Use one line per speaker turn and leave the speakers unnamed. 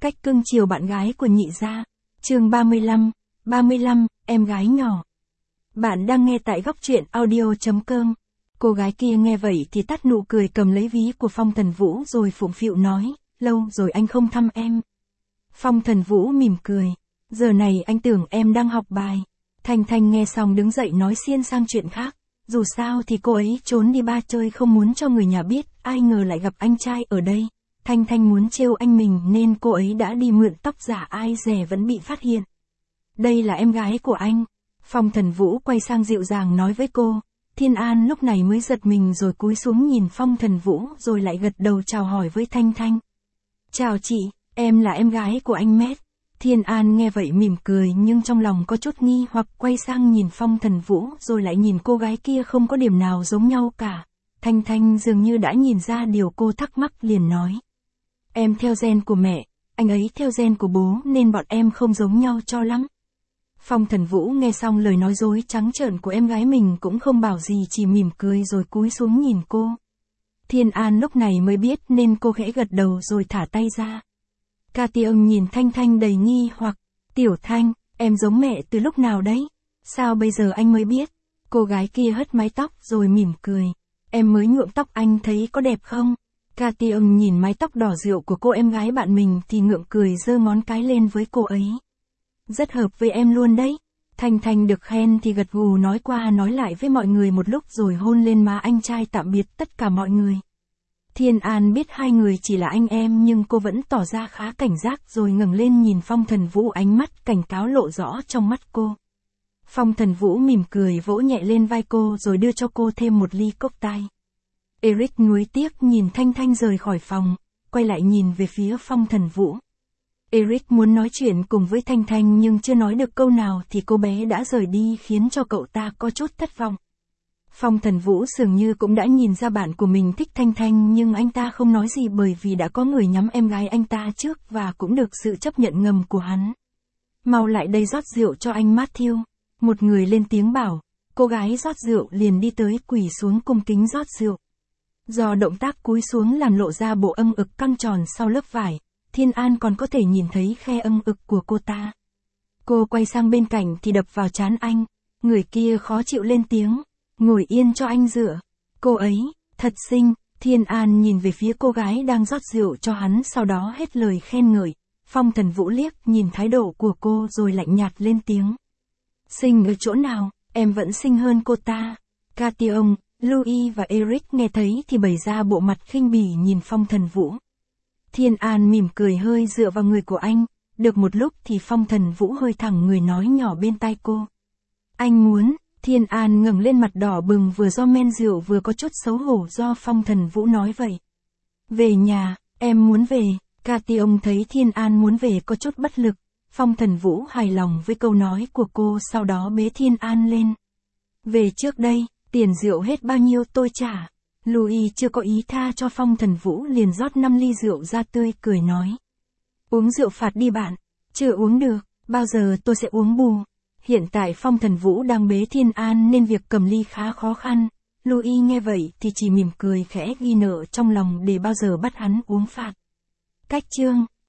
Cách cưng chiều bạn gái của nhị gia. Chương 35, em gái nhỏ. Bạn đang nghe tại góc truyện audio.com. Cô gái kia nghe vậy thì tắt nụ cười, cầm lấy ví của Phong Thần Vũ rồi phụng phịu nói, lâu rồi anh không thăm em. Phong Thần Vũ mỉm cười, giờ này anh tưởng em đang học bài. Thanh Thanh nghe xong đứng dậy nói xiên sang chuyện khác, dù sao thì cô ấy trốn đi ba chơi không muốn cho người nhà biết, ai ngờ lại gặp anh trai ở đây. Thanh Thanh muốn trêu anh mình nên cô ấy đã đi mượn tóc giả, ai dè vẫn bị phát hiện. Đây là em gái của anh. Phong Thần Vũ quay sang dịu dàng nói với cô. Thiên An lúc này mới giật mình rồi cúi xuống nhìn Phong Thần Vũ rồi lại gật đầu chào hỏi với Thanh Thanh. Chào chị, em là em gái của anh Mét. Thiên An nghe vậy mỉm cười nhưng trong lòng có chút nghi hoặc, quay sang nhìn Phong Thần Vũ rồi lại nhìn cô gái kia, không có điểm nào giống nhau cả. Thanh Thanh dường như đã nhìn ra điều cô thắc mắc liền nói. Em theo gen của mẹ, anh ấy theo gen của bố nên bọn em không giống nhau cho lắm. Phong Thần Vũ nghe xong lời nói dối trắng trợn của em gái mình cũng không bảo gì, chỉ mỉm cười rồi cúi xuống nhìn cô. Thiên An lúc này mới biết nên cô khẽ gật đầu rồi thả tay ra. Cation nhìn Thanh Thanh đầy nghi hoặc. Tiểu Thanh, em giống mẹ từ lúc nào đấy? Sao bây giờ anh mới biết? Cô gái kia hất mái tóc rồi mỉm cười. Em mới nhuộm tóc, anh thấy có đẹp không? Cation nhìn mái tóc đỏ rượu của cô em gái bạn mình thì ngượng cười, giơ ngón cái lên với cô ấy. Rất hợp với em luôn đấy. Thanh Thanh được khen thì gật gù nói qua nói lại với mọi người một lúc rồi hôn lên má anh trai tạm biệt tất cả mọi người. Thiên An biết hai người chỉ là anh em nhưng cô vẫn tỏ ra khá cảnh giác rồi ngẩng lên nhìn Phong Thần Vũ, ánh mắt cảnh cáo lộ rõ trong mắt cô. Phong Thần Vũ mỉm cười vỗ nhẹ lên vai cô rồi đưa cho cô thêm một ly cốc tai. Eric nuối tiếc nhìn Thanh Thanh rời khỏi phòng, quay lại nhìn về phía Phong Thần Vũ. Eric muốn nói chuyện cùng với Thanh Thanh nhưng chưa nói được câu nào thì cô bé đã rời đi, khiến cho cậu ta có chút thất vọng. Phong Thần Vũ dường như cũng đã nhìn ra bạn của mình thích Thanh Thanh nhưng anh ta không nói gì bởi vì đã có người nhắm em gái anh ta trước và cũng được sự chấp nhận ngầm của hắn. Mau lại đây rót rượu cho anh Matthew. Một người lên tiếng bảo, cô gái rót rượu liền đi tới quỳ xuống cung kính rót rượu. Do động tác cúi xuống làm lộ ra bộ âng ực căng tròn sau lớp vải, Thiên An còn có thể nhìn thấy khe âng ực của cô ta. Cô quay sang bên cạnh thì đập vào trán anh, người kia khó chịu lên tiếng, ngồi yên cho anh dựa. Cô ấy, thật xinh. Thiên An nhìn về phía cô gái đang rót rượu cho hắn, sau đó hết lời khen ngợi. Phong Thần Vũ liếc nhìn thái độ của cô rồi lạnh nhạt lên tiếng. Xinh ở chỗ nào, em vẫn xinh hơn cô ta. Cation, Louis và Eric nghe thấy thì bày ra bộ mặt khinh bỉ nhìn Phong Thần Vũ. Thiên An mỉm cười hơi dựa vào người của anh, được một lúc thì Phong Thần Vũ hơi thẳng người nói nhỏ bên tai cô. Anh muốn. Thiên An ngẩng lên, mặt đỏ bừng vừa do men rượu vừa có chút xấu hổ do Phong Thần Vũ nói vậy. Về nhà, em muốn về. Cation thấy Thiên An muốn về có chút bất lực. Phong Thần Vũ hài lòng với câu nói của cô, sau đó bế Thiên An lên. Về trước đây, tiền rượu hết bao nhiêu tôi trả. Louis chưa có ý tha cho Phong Thần Vũ liền rót 5 ly rượu ra, tươi cười nói. Uống rượu phạt đi bạn. Chưa uống được, bao giờ tôi sẽ uống bù. Hiện tại Phong Thần Vũ đang bế Thiên An nên việc cầm ly khá khó khăn. Louis nghe vậy thì chỉ mỉm cười khẽ, ghi nợ trong lòng để bao giờ bắt hắn uống phạt. Cách chương